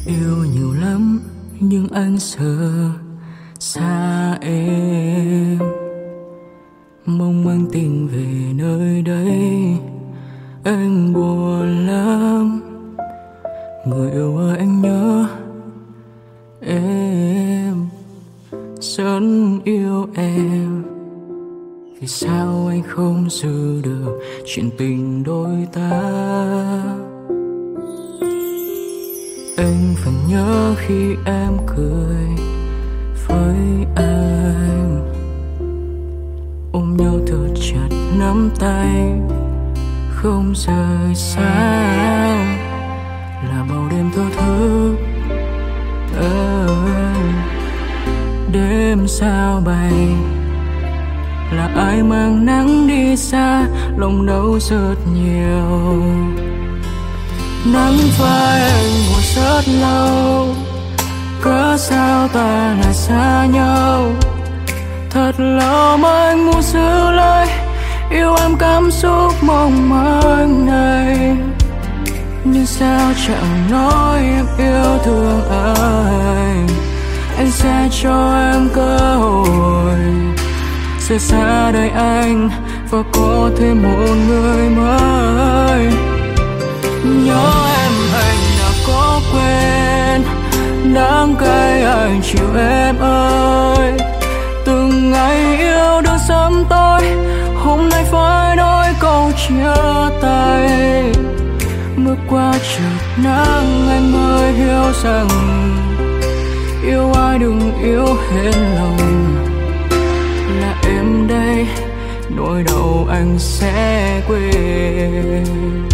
Yêu nhiều lắm nhưng anh sợ xa em, mong mang tình về nơi đây. Anh buồn lắm, người yêu ơi anh nhớ em, rất yêu em. Vì sao anh không giữ được chuyện tình đôi ta? Anh vẫn nhớ khi em cười với anh, ôm nhau thật chặt nắm tay không rời xa. Là bao đêm thơ thức đêm sao bay, là ai mang nắng đi xa, lòng đau rất nhiều. Nắng phai anh buồn rất lâu, cớ sao ta lại xa nhau? Thật lòng anh muốn giữ lời yêu em cảm xúc mong manh này, nhưng sao chẳng nói em yêu thương anh sẽ cho em cơ hội rời xa đời anh và có thêm một người mới. Nhớ em anh đã có quên, đắng cay anh chịu em ơi. Từng ngày yêu đương sớm tối, hôm nay phải nói câu chia tay. Bước qua chợt nắng anh mới hiểu rằng yêu ai đừng yêu hết lòng. Là em đây, nỗi đau anh sẽ quên.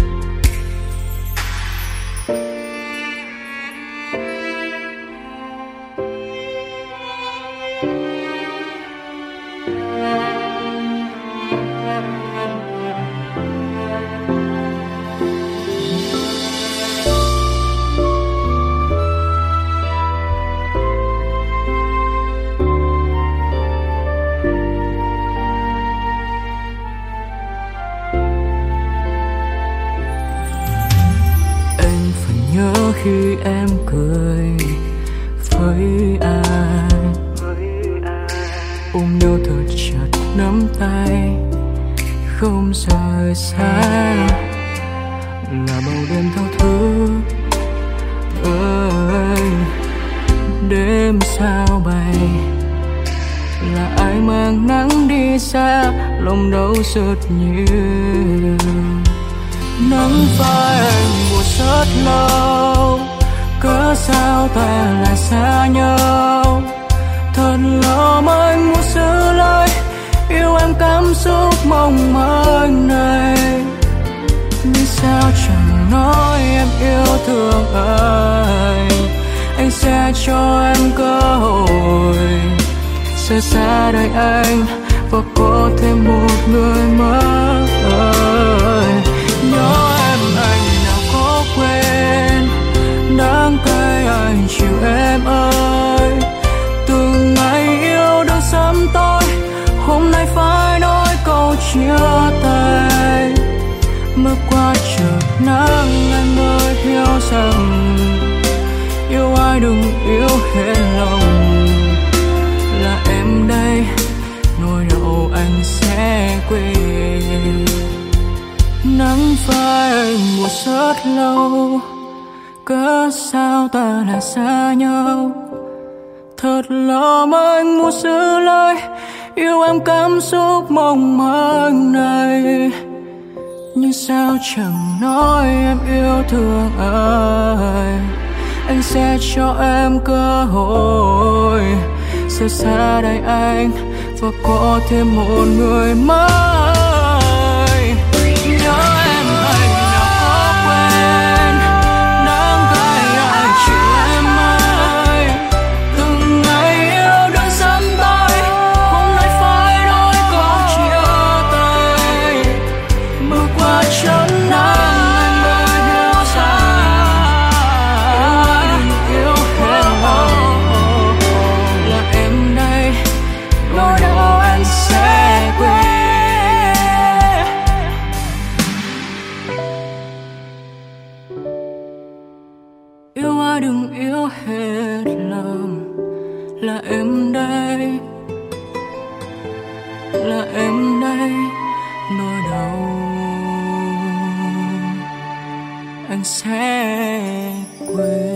Nhớ khi em cười với anh, ôm nhau thật chặt nắm tay không rời xa. Là bao đêm thao thức đêm sao bay, là ai mang nắng đi xa, lòng đau rất nhiều. Nắng phai anh buồn rất lâu, cớ sao ta lại xa nhau? Thật lòng anh muốn giữ lời yêu em cảm xúc mong manh này, nhưng sao chẳng nói em yêu thương anh sẽ cho em cơ hội rời xa đời anh và có thêm một người mới. Nhớ em anh nào có quên, đắng cay anh chịu em ơi. Từng ngày yêu đương sớm tối, hôm nay phải nói câu chia tay. Bước qua chợt nắng anh mới hiểu rằng yêu ai đừng yêu hết lòng. Là em đây, nỗi đau anh sẽ quên. Nắng phai anh buồn rất lâu, cớ sao ta lại xa nhau? Thật lòng anh muốn giữ lời yêu em cảm xúc mong manh này, nhưng sao chẳng nói em yêu thương anh sẽ cho em cơ hội rời xa đời anh và có thêm một người mới. Nhớ em anh nào có quên, đắng cay anh chịu em ơi. Từng ngày yêu đương sớm tối, hôm nay phải nói câu chia tay. Bước qua chớp nắng anh mới hiểu rằng yêu ai đừng yêu hết lòng. Là em đây, nỗi đau anh sẽ quên. mà đừng yếu hết lòng. Là em đây, là em đây, nỗi đau anh sẽ quên.